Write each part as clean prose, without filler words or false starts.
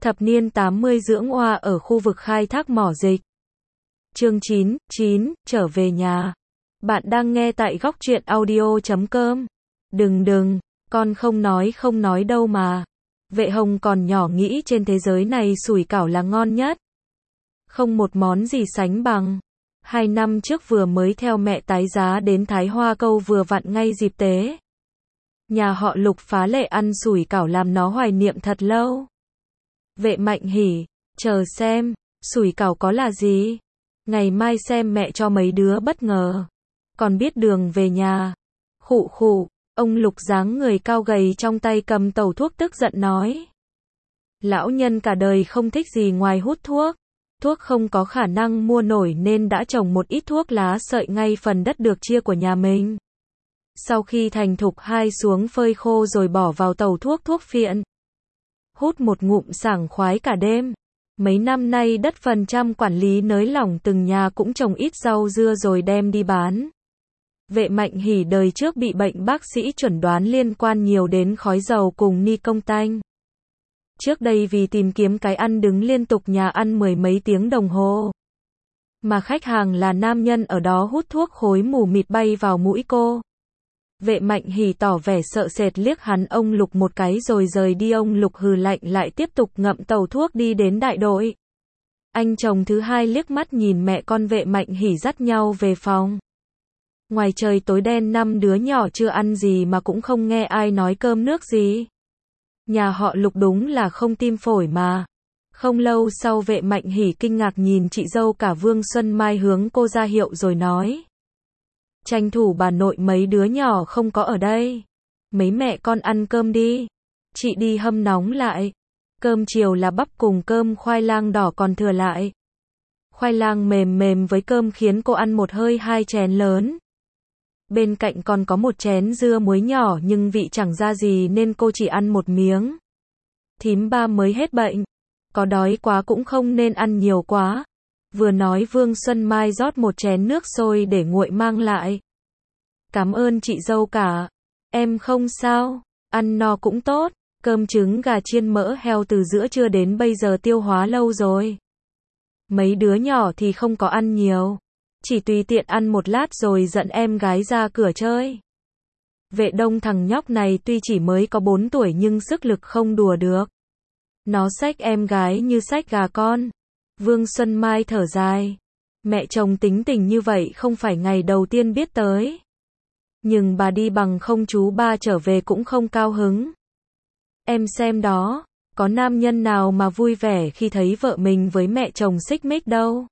Thập niên 80 dưỡng oa ở khu vực khai thác mỏ dịch. Chương 9, trở về nhà. Bạn đang nghe tại góc truyện audio.com. Đừng, con không nói đâu mà. Vệ Hồng còn nhỏ nghĩ trên thế giới này sủi cảo là ngon nhất. Không một món gì sánh bằng. 2 năm trước vừa mới theo mẹ tái giá đến Thái Hoa Câu vừa vặn ngay dịp Tế. Nhà họ Lục phá lệ ăn sủi cảo làm nó hoài niệm thật lâu. Vệ Mạnh hỉ, chờ xem, sủi cảo có là gì? Ngày mai xem mẹ cho mấy đứa bất ngờ. Còn biết đường về nhà. Khụ, ông Lục dáng người cao gầy trong tay cầm tẩu thuốc tức giận nói. Lão nhân cả đời không thích gì ngoài hút thuốc. Thuốc không có khả năng mua nổi nên đã trồng một ít thuốc lá sợi ngay phần đất được chia của nhà mình. Sau khi thành thục hai xuống phơi khô rồi bỏ vào tẩu thuốc phiện. Hút một ngụm sảng khoái cả đêm. Mấy năm nay đất phần trăm quản lý nới lỏng từng nhà cũng trồng ít rau dưa rồi đem đi bán. Vệ Mạnh hỉ đời trước bị bệnh bác sĩ chuẩn đoán liên quan nhiều đến khói dầu cùng ni công tanh. Trước đây vì tìm kiếm cái ăn đứng liên tục nhà ăn 10 mấy tiếng đồng hồ. Mà khách hàng là nam nhân ở đó hút thuốc khối mù mịt bay vào mũi cô. Vệ Mạnh hỉ tỏ vẻ sợ sệt liếc hắn ông Lục một cái rồi rời đi. Ông Lục hừ lạnh lại tiếp tục ngậm tàu thuốc đi đến đại đội. Anh chồng thứ hai liếc mắt nhìn mẹ con Vệ Mạnh hỉ dắt nhau về phòng. Ngoài trời tối đen 5 đứa nhỏ chưa ăn gì mà cũng không nghe ai nói cơm nước gì. Nhà họ Lục đúng là không tim phổi mà. Không lâu sau Vệ Mạnh hỉ kinh ngạc nhìn chị dâu cả Vương Xuân Mai hướng cô ra hiệu rồi nói. Tranh thủ bà nội mấy đứa nhỏ không có ở đây. Mấy mẹ con ăn cơm đi. Chị đi hâm nóng lại. Cơm chiều là bắp cùng cơm khoai lang đỏ còn thừa lại. Khoai lang mềm với cơm khiến cô ăn một hơi 2 chén lớn. Bên cạnh còn có một chén dưa muối nhỏ nhưng vị chẳng ra gì nên cô chỉ ăn một miếng. Thím ba mới hết bệnh. Có đói quá cũng không nên ăn nhiều quá. Vừa nói Vương Xuân Mai rót một chén nước sôi để nguội mang lại. Cảm ơn chị dâu cả. Em không sao, ăn no cũng tốt. Cơm trứng gà chiên mỡ heo từ giữa trưa đến bây giờ tiêu hóa lâu rồi. Mấy đứa nhỏ thì không có ăn nhiều. Chỉ tùy tiện ăn một lát rồi dẫn em gái ra cửa chơi. Vệ Đông thằng nhóc này tuy chỉ mới có 4 tuổi nhưng sức lực không đùa được. Nó xách em gái như xách gà con. Vương Xuân Mai thở dài. Mẹ chồng tính tình như vậy không phải ngày đầu tiên biết tới. Nhưng bà đi bằng không chú ba trở về cũng không cao hứng. Em xem đó, có nam nhân nào mà vui vẻ khi thấy vợ mình với mẹ chồng xích mích đâu.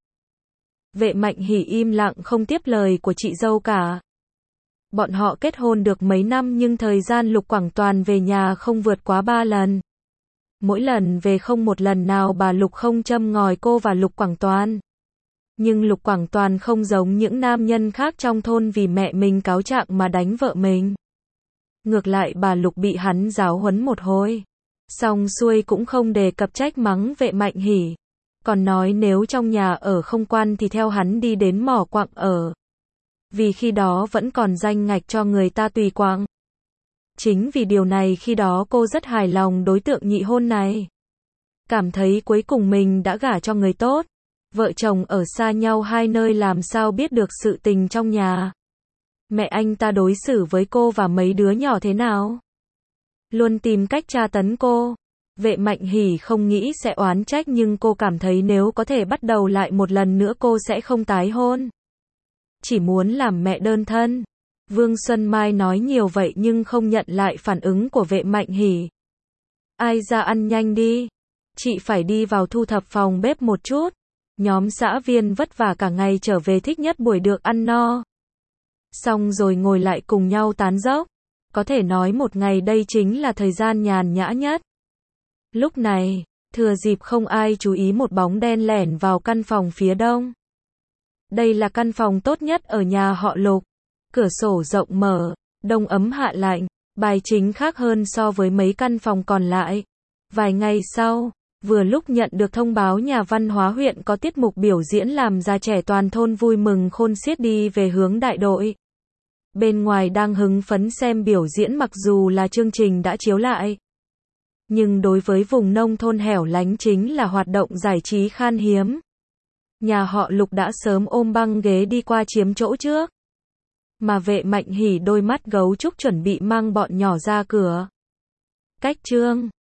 Vệ Mạnh hỉ im lặng không tiếp lời của chị dâu cả. Bọn họ kết hôn được mấy năm nhưng thời gian Lục Quảng Toàn về nhà không vượt quá 3 lần. Mỗi lần về không một lần nào bà Lục không châm ngòi cô và Lục Quảng Toàn. Nhưng Lục Quảng Toàn không giống những nam nhân khác trong thôn vì mẹ mình cáo trạng mà đánh vợ mình. Ngược lại bà Lục bị hắn giáo huấn một hồi. Xong xuôi cũng không đề cập trách mắng Vệ Mạnh hỉ. Còn nói nếu trong nhà ở không quan thì theo hắn đi đến mỏ quặng ở. Vì khi đó vẫn còn danh ngạch cho người ta tùy quặng. Chính vì điều này khi đó cô rất hài lòng đối tượng nhị hôn này. Cảm thấy cuối cùng mình đã gả cho người tốt. Vợ chồng ở xa nhau hai nơi làm sao biết được sự tình trong nhà. Mẹ anh ta đối xử với cô và mấy đứa nhỏ thế nào? Luôn tìm cách tra tấn cô. Vệ Mạnh hỉ không nghĩ sẽ oán trách nhưng cô cảm thấy nếu có thể bắt đầu lại một lần nữa cô sẽ không tái hôn. Chỉ muốn làm mẹ đơn thân. Vương Xuân Mai nói nhiều vậy nhưng không nhận lại phản ứng của Vệ Mạnh hỉ. Ai ra ăn nhanh đi. Chị phải đi vào thu thập phòng bếp một chút. Nhóm xã viên vất vả cả ngày trở về thích nhất buổi được ăn no. Xong rồi ngồi lại cùng nhau tán dốc. Có thể nói một ngày đây chính là thời gian nhàn nhã nhất. Lúc này, thừa dịp không ai chú ý một bóng đen lẻn vào căn phòng phía đông. Đây là căn phòng tốt nhất ở nhà họ Lục. Cửa sổ rộng mở, đông ấm hạ lạnh, bài chính khác hơn so với mấy căn phòng còn lại. Vài ngày sau, vừa lúc nhận được thông báo nhà văn hóa huyện có tiết mục biểu diễn làm già trẻ toàn thôn vui mừng khôn xiết đi về hướng đại đội. Bên ngoài đang hứng phấn xem biểu diễn mặc dù là chương trình đã chiếu lại. Nhưng đối với vùng nông thôn hẻo lánh chính là hoạt động giải trí khan hiếm. Nhà họ Lục đã sớm ôm băng ghế đi qua chiếm chỗ trước. Mà Vệ Mạnh Hỉ đôi mắt gấu trúc chuẩn bị mang bọn nhỏ ra cửa. Cách chương